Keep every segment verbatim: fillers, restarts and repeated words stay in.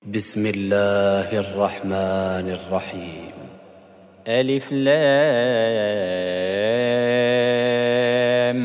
بسم الله الرحمن الرحيم. ألف لام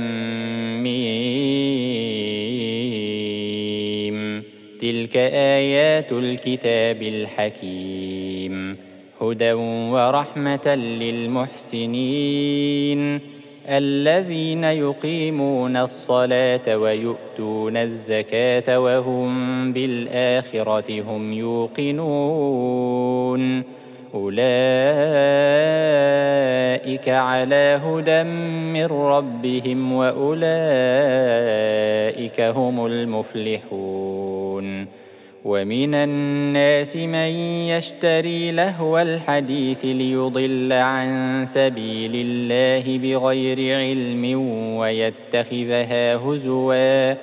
ميم. تلك آيات الكتاب الحكيم، هدى ورحمة للمحسنين الذين يقيمون الصلاة ويؤتون الزكاة وهم بالآخرة هم يوقنون. أولئك على هدى من ربهم وأولئك هم المفلحون. ومن الناس من يشتري لهو الحديث ليضل عن سبيل الله بغير علم ويتخذها هزوا،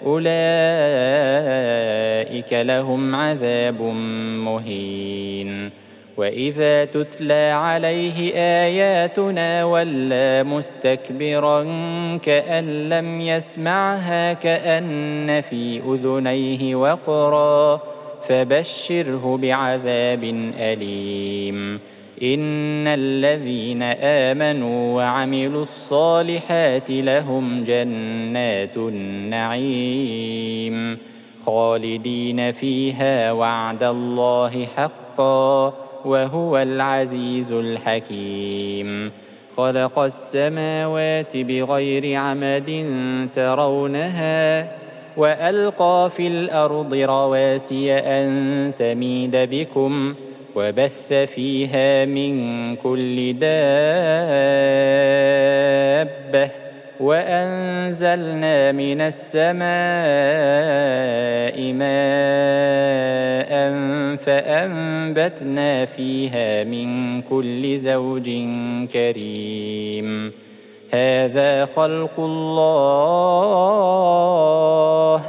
أولئك لهم عذاب مهين. وإذا تتلى عليه آياتنا ولى مستكبرا كأن لم يسمعها كأن في أذنيه وقرا، فبشره بعذاب أليم. إن الذين آمنوا وعملوا الصالحات لهم جنات النعيم خالدين فيها وعد الله حقا وهو العزيز الحكيم. خلق السماوات بغير عمد ترونها وألقى في الأرض رواسي أن تميد بكم وبث فيها من كل دابة وأنزلنا من السماء ماء فأنبتنا فيها من كل زوج كريم. هذا خلق الله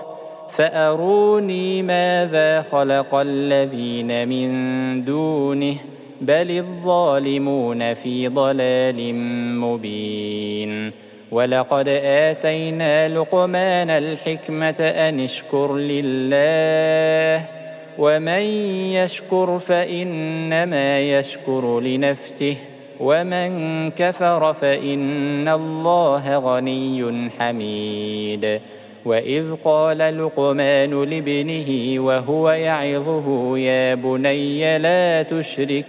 فأروني ماذا خلق الذين من دونه بل الظالمون في ضلال مبين. ولقد آتينا لقمان الحكمة أن اشكر لله ومن يشكر فإنما يشكر لنفسه ومن كفر فإن الله غني حميد. وإذ قال لقمان لابنه وهو يعظه يا بني لا تشرك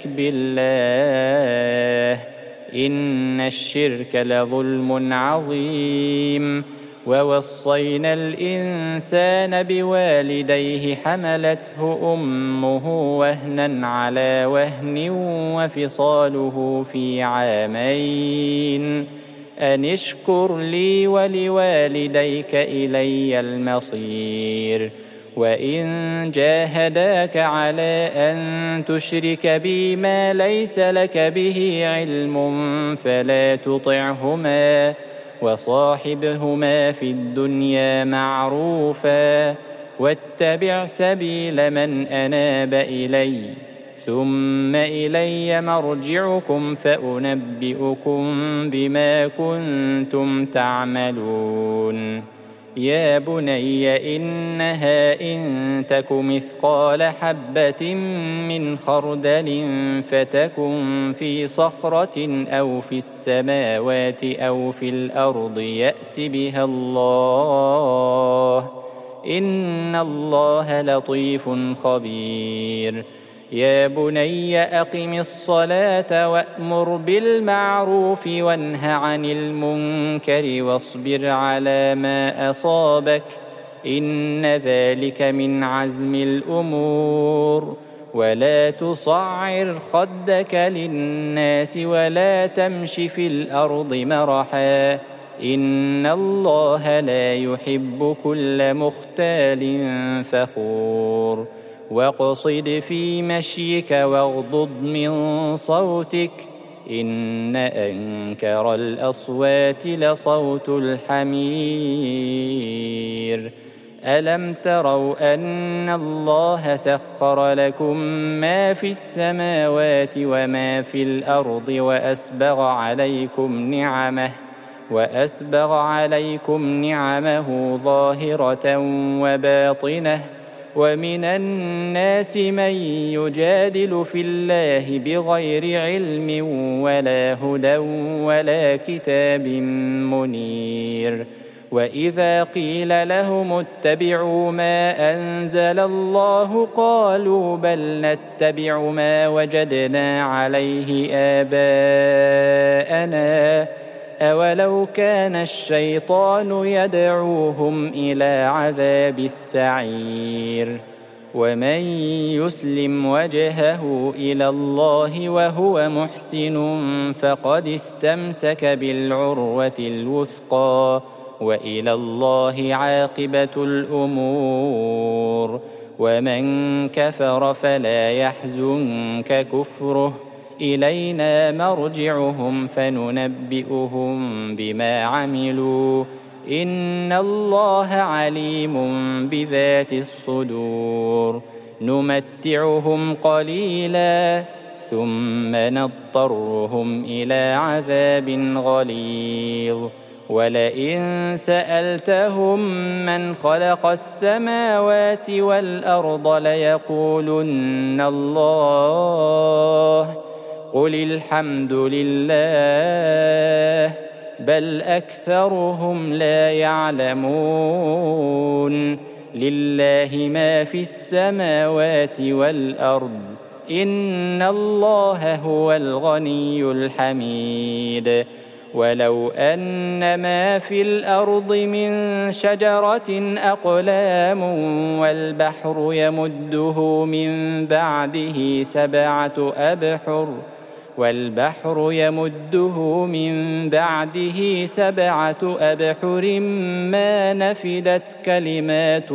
بالله إن الشرك لظلم عظيم. ووصينا الإنسان بوالديه حملته أمه وهنا على وهن وفصاله في عامين أن اشكر لي ولوالديك إلي المصير. وإن جاهداك على أن تشرك بي ما ليس لك به علم فلا تطعهما وصاحبهما في الدنيا معروفا واتبع سبيل من أناب إلي ثم إلي مرجعكم فأنبئكم بما كنتم تعملون. يا بني إنها إن تك مثقال حبة من خردل فتكن في صخرة أو في السماوات أو في الأرض يأت بها الله إن الله لطيف خبير. يا بني أقم الصلاة وأمر بالمعروف وانه عن المنكر واصبر على ما أصابك إن ذلك من عزم الأمور. ولا تصعر خدك للناس ولا تمش في الأرض مرحا إن الله لا يحب كل مختال فخور. واقصد في مشيك واغضض من صوتك إن أنكر الأصوات لصوت الحمير. ألم تروا أن الله سخر لكم ما في السماوات وما في الأرض وأسبغ عليكم نعمه وأسبغ عليكم نعمه ظاهرة وباطنة ومن الناس من يجادل في الله بغير علم ولا هدى ولا كتاب منير. وإذا قيل لهم اتبعوا ما أنزل الله قالوا بل نتبع ما وجدنا عليه آباءنا أولو كان الشيطان يدعوهم إلى عذاب السعير. ومن يسلم وجهه إلى الله وهو محسن فقد استمسك بالعروة الوثقى وإلى الله عاقبة الأمور. ومن كفر فلا يحزنك كفره إلينا مرجعهم فننبئهم بما عملوا إن الله عليم بذات الصدور. نمتعهم قليلا ثم نضطرهم إلى عذاب غليظ. ولئن سألتهم من خلق السماوات والأرض ليقولن الله قل الحمد لله بل أكثرهم لا يعلمون. لله ما في السماوات والأرض إن الله هو الغني الحميد. ولو أن ما في الأرض من شجرة أقلام والبحر يمده من بعده سبعة أبحر والبحر يمده من بعده سبعة أبحر ما نفدت كلمات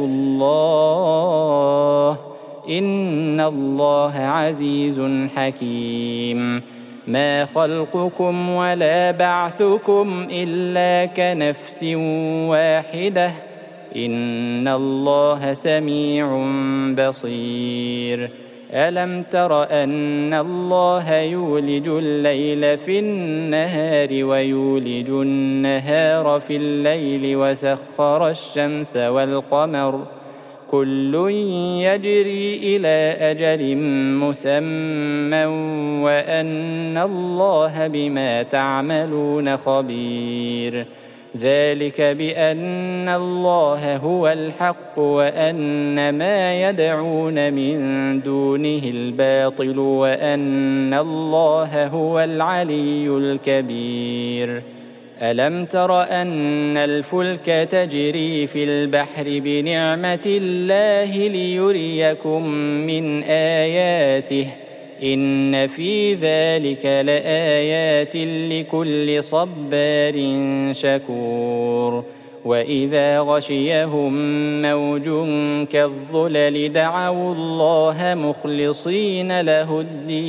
الله إن الله عزيز حكيم. ما خلقكم ولا بعثكم إلا كنفس واحدة إن الله سميع بصير. ألم تر أن الله يولج الليل في النهار ويولج النهار في الليل وسخر الشمس والقمر كل يجري إلى أجل مسمى وأن الله بما تعملون خبير. ذلك بأن الله هو الحق وأن ما يدعون من دونه الباطل وأن الله هو العلي الكبير. ألم تر أن الفلك تجري في البحر بنعمة الله ليريكم من آياته إن في ذلك لآيات لكل صبار شكور. وإذا غشيهم موج كالظلل دعوا الله مخلصين له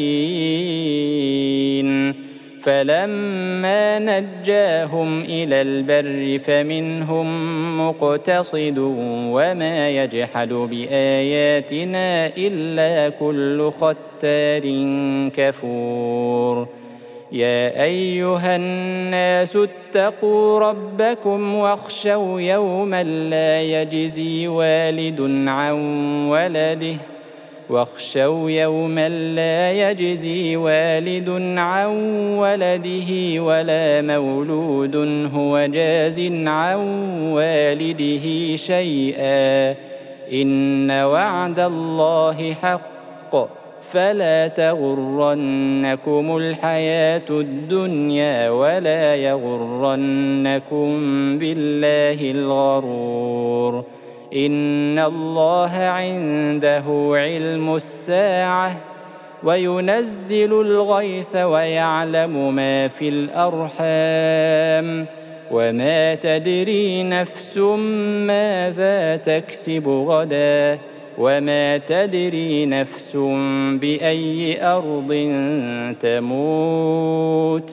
الدين فلما نجاهم إلى البر فمنهم مقتصد وما يجحد بآياتنا إلا كل ختار كفور. يا أيها الناس اتقوا ربكم واخشوا يوما لا يجزي والد عن ولده واخشوا يوما لا يجزي والد عن ولده ولا مولود هو جاز عن والده شيئا إن وعد الله حق فلا تغرنكم الحياة الدنيا ولا يغرنكم بالله الغرور. إن الله عنده علم الساعة وينزل الغيث ويعلم ما في الأرحام وما تدري نفس ماذا تكسب غدا وما تدري نفس بأي أرض تموت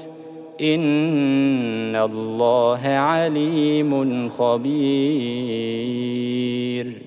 إن الله عليم خبير.